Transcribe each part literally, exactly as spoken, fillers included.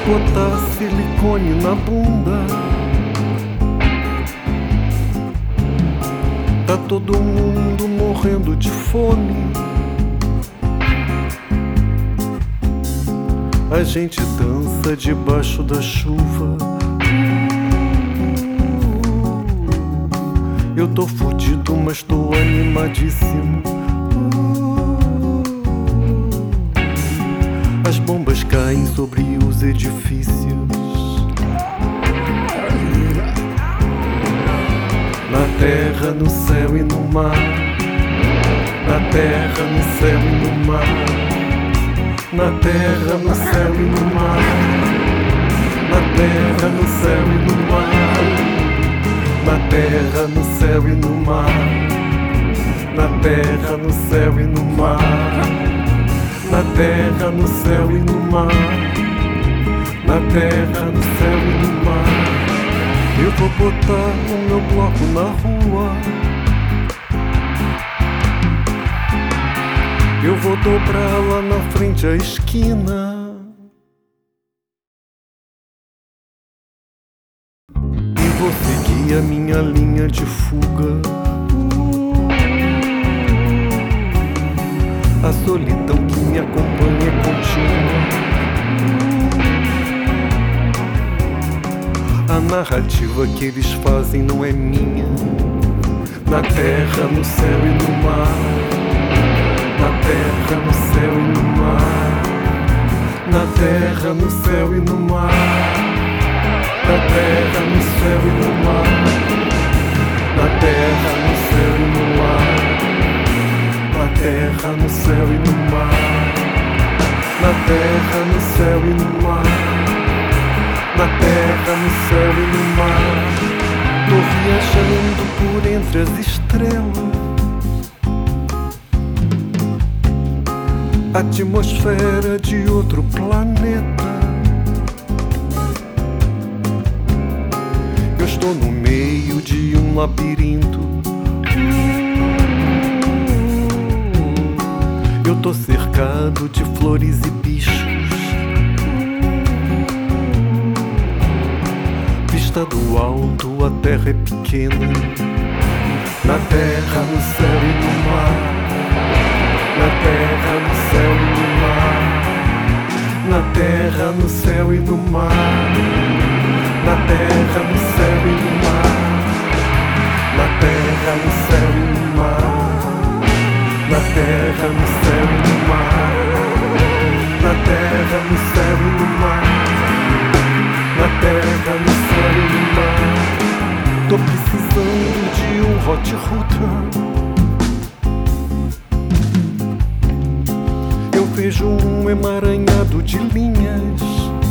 botar silicone na bunda. Tá todo mundo morrendo de fome. A gente dança debaixo da chuva. Eu tô fudido, mas tô animadíssimo. As bombas caem sobre os edifícios. Na terra, no céu e no mar. Na terra, no céu e no mar. Na terra, no céu e no mar. Na terra, no céu e no mar. Na terra, no céu e no mar. Na terra, no céu e no mar. Na terra, no céu e no mar. Na terra, no céu e no mar. Eu vou botar o meu bloco na rua. Eu vou dobrar lá na frente a esquina. E vou seguir a minha linha de fuga. A solidão que me acompanha é contínua. A narrativa que eles fazem não é minha. Na terra, no céu e no mar. Na terra, no céu e no mar. Na terra, no céu e no mar. Na terra, no céu e no mar. Na terra, no céu e no mar. Na terra, no céu e no mar. Na terra, no céu e no mar. Na terra, no céu e no mar. Tô viajando por entre as estrelas. Atmosfera de outro planeta. Eu estou no meio de um labirinto. Eu tô cercado de flores e bichos. Vista do alto, a terra é pequena. Na terra, no céu e no mar. Na terra, no céu e no mar. Na terra, no céu e no mar. Na terra, no céu e no mar. Na terra, no céu e no mar. Na terra, no céu e no mar. Na terra, no céu e no mar. Na terra, no céu e no mar. Tô precisando de um hot router. Eu vejo um emaranhado de linhas.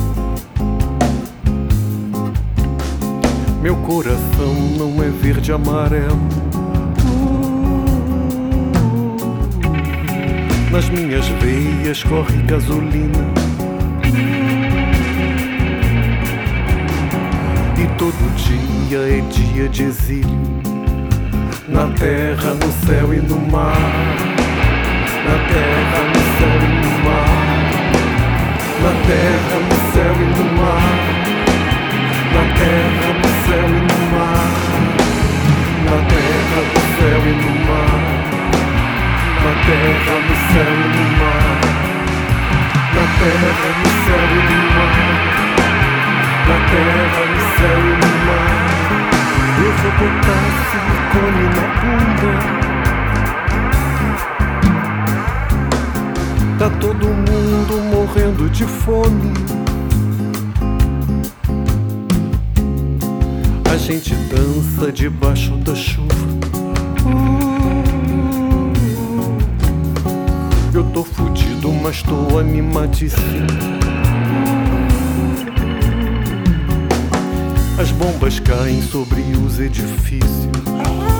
Meu coração não é verde amarelo. Nas minhas veias corre gasolina. E todo dia é dia de exílio. Na terra, no céu e no mar. Na terra, no céu e no mar. Na terra, no céu e no mar. Na terra, no céu e no mar. Na terra, no céu e no mar. Na terra, no céu e no mar. Na terra, no céu e no mar. Na terra, no céu e no mar. Eu vou botar silicone na bunda. Tá todo mundo morrendo de fome. A gente dança debaixo da chuva. Eu tô fudido, mas tô animadíssimo. As bombas caem sobre os edifícios.